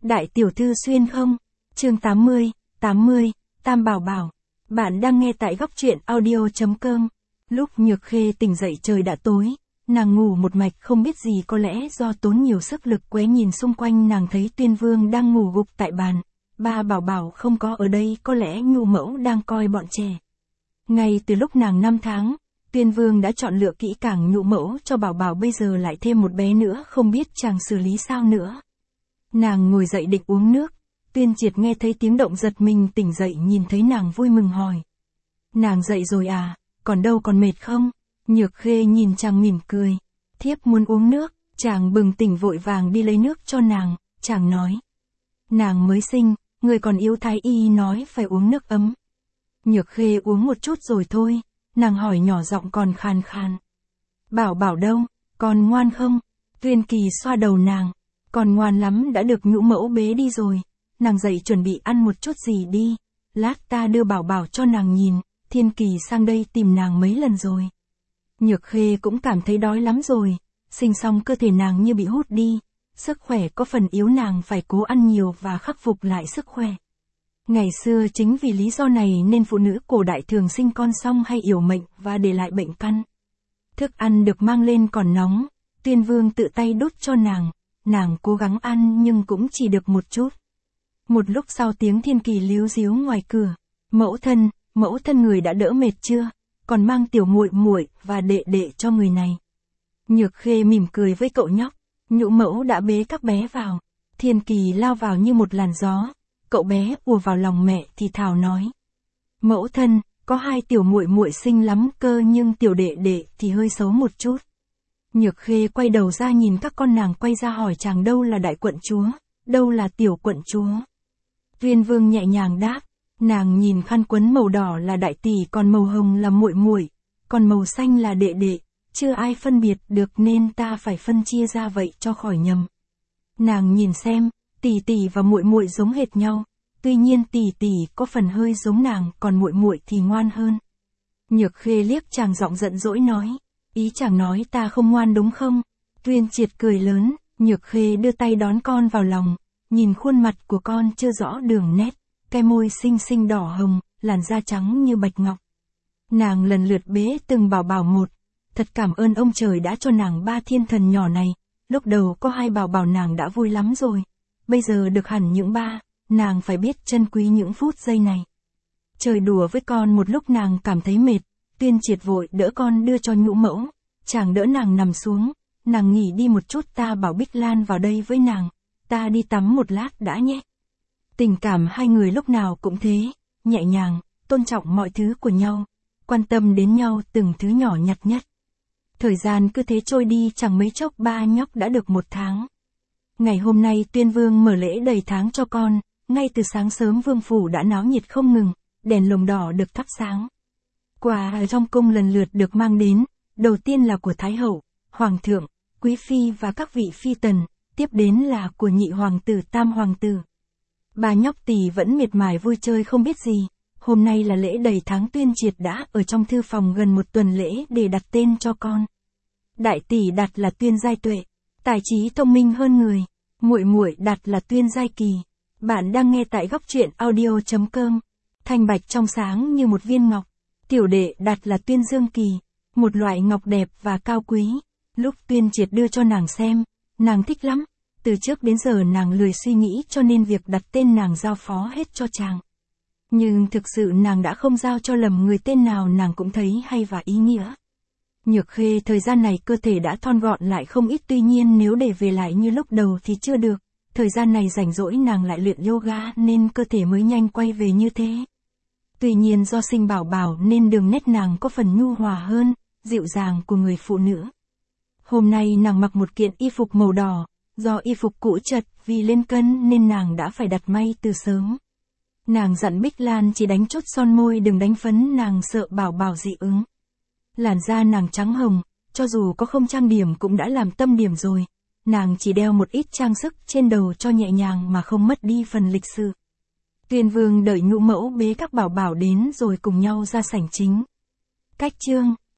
Đại tiểu thư xuyên không? Chương 80, Tam Bảo Bảo. Bạn đang nghe tại góc truyện audio.com. Lúc Nhược Khê tỉnh dậy trời đã tối, nàng ngủ một mạch không biết gì, có lẽ do tốn nhiều sức lực quấy nhìn xung quanh nàng thấy Tuyên Vương đang ngủ gục tại bàn. Ba Bảo Bảo không có ở đây, có lẽ Ngưu Mẫu đang coi bọn trẻ. Ngay từ lúc nàng 5 tháng, Tuyên Vương đã chọn lựa kỹ càng Ngưu Mẫu cho Bảo Bảo, bây giờ lại thêm một bé nữa, không biết chàng xử lý sao nữa. Nàng ngồi dậy định uống nước, Tuyên Triệt nghe thấy tiếng động giật mình tỉnh dậy, nhìn thấy nàng vui mừng hỏi. Nàng dậy rồi à, còn đâu, còn mệt không? Nhược Khê nhìn chàng mỉm cười. Thiếp muốn uống nước. Chàng bừng tỉnh vội vàng đi lấy nước cho nàng, chàng nói. Nàng mới sinh, người còn yếu, thái y nói phải uống nước ấm. Nhược Khê uống một chút rồi thôi, nàng hỏi nhỏ giọng còn khàn khàn. Bảo Bảo đâu, con ngoan không? Tuyên Kỳ xoa đầu nàng. Còn ngoan lắm, đã được Nhũ Mẫu bế đi rồi. Nàng dậy chuẩn bị ăn một chút gì đi. Lát ta đưa Bảo Bảo cho nàng nhìn. Thiên Kỳ sang đây tìm nàng mấy lần rồi. Nhược Khê cũng cảm thấy đói lắm rồi. Sinh xong cơ thể nàng như bị hút đi. Sức khỏe có phần yếu, nàng phải cố ăn nhiều và khắc phục lại sức khỏe. Ngày xưa chính vì lý do này nên phụ nữ cổ đại thường sinh con xong hay yểu mệnh và để lại bệnh căn. Thức ăn được mang lên còn nóng. Tuyên Vương tự tay đút cho nàng. Nàng cố gắng ăn nhưng cũng chỉ được một chút. Một lúc sau tiếng Thiên Kỳ líu ríu ngoài cửa. Mẫu thân người đã đỡ mệt chưa? Còn mang tiểu muội muội và đệ đệ cho người này. Nhược Khê mỉm cười với cậu nhóc. Nhũ Mẫu đã bế các bé vào. Thiên Kỳ lao vào như một làn gió. Cậu bé ùa vào lòng mẹ thì thào nói. Mẫu thân, có hai tiểu muội muội xinh lắm cơ, nhưng tiểu đệ đệ thì hơi xấu một chút. Nhược Khê quay đầu ra nhìn các con, nàng quay ra hỏi chàng đâu là đại quận chúa, đâu là tiểu quận chúa. Tuyên Vương nhẹ nhàng đáp, nàng nhìn khăn quấn màu đỏ là đại tỷ, còn màu hồng là muội muội, còn màu xanh là đệ đệ, chưa ai phân biệt được nên ta phải phân chia ra vậy cho khỏi nhầm. Nàng nhìn xem, tỷ tỷ và muội muội giống hệt nhau, tuy nhiên tỷ tỷ có phần hơi giống nàng, còn muội muội thì ngoan hơn. Nhược Khê liếc chàng giọng giận dỗi nói. Ý chàng nói ta không ngoan đúng không? Tuyên Triệt cười lớn. Nhược Khê đưa tay đón con vào lòng. Nhìn khuôn mặt của con chưa rõ đường nét, cái môi xinh xinh đỏ hồng, làn da trắng như bạch ngọc. Nàng lần lượt bế từng Bảo Bảo một. Thật cảm ơn ông trời đã cho nàng 3 thiên thần nhỏ này. Lúc đầu có 2 Bảo Bảo nàng đã vui lắm rồi. Bây giờ được hẳn những 3, nàng phải biết trân quý những phút giây này. Chơi đùa với con một lúc nàng cảm thấy mệt. Tuyên Triệt vội đỡ con đưa cho Nhũ Mẫu. Chàng đỡ nàng nằm xuống. Nàng nghỉ đi một chút, ta bảo Bích Lan vào đây với nàng. Ta đi tắm một lát đã nhé. Tình cảm hai người lúc nào cũng thế. Nhẹ nhàng, tôn trọng mọi thứ của nhau. Quan tâm đến nhau từng thứ nhỏ nhặt nhất. Thời gian cứ thế trôi đi, chẳng mấy chốc 3 nhóc đã được 1 tháng. Ngày hôm nay Tuyên Vương mở lễ đầy tháng cho con. Ngay từ sáng sớm vương phủ đã náo nhiệt không ngừng. Đèn lồng đỏ được thắp sáng. Quà ở trong cung lần lượt được mang đến, đầu tiên là của Thái Hậu, Hoàng thượng, Quý Phi và các vị phi tần, tiếp đến là của nhị hoàng tử, tam hoàng tử. 3 nhóc tỳ vẫn miệt mài vui chơi không biết gì. Hôm nay là lễ đầy tháng, Tuyên Triệt đã ở trong thư phòng gần 1 tuần lễ để đặt tên cho con. Đại tỷ đặt là Tuyên Giai Tuệ, tài trí thông minh hơn người. Muội muội đặt là Tuyên Giai Kỳ. Bạn đang nghe tại góc truyện audio.com. Thanh bạch trong sáng như một viên ngọc. Tiểu đệ đặt là Tuyên Dương Kỳ, một loại ngọc đẹp và cao quý. Lúc Tuyên Triệt đưa cho nàng xem, nàng thích lắm. Từ trước đến giờ nàng lười suy nghĩ cho nên việc đặt tên nàng giao phó hết cho chàng. Nhưng thực sự nàng đã không giao cho lầm người, tên nào nàng cũng thấy hay và ý nghĩa. Nhược Khê thời gian này cơ thể đã thon gọn lại không ít, tuy nhiên nếu để về lại như lúc đầu thì chưa được. Thời gian này rảnh rỗi nàng lại luyện yoga nên cơ thể mới nhanh quay về như thế. Tuy nhiên do sinh Bảo Bảo nên đường nét nàng có phần nhu hòa hơn, dịu dàng của người phụ nữ. Hôm nay nàng mặc một kiện y phục màu đỏ, do y phục cũ chật vì lên cân nên nàng đã phải đặt may từ sớm. Nàng dặn Bích Lan chỉ đánh chốt son môi đừng đánh phấn, nàng sợ Bảo Bảo dị ứng. Làn da nàng trắng hồng, cho dù có không trang điểm cũng đã làm tâm điểm rồi. Nàng chỉ đeo một ít trang sức trên đầu cho nhẹ nhàng mà không mất đi phần lịch sự. Tuyên Vương đợi Nhũ Mẫu bế các Bảo Bảo đến rồi cùng nhau ra sảnh chính. Cách chương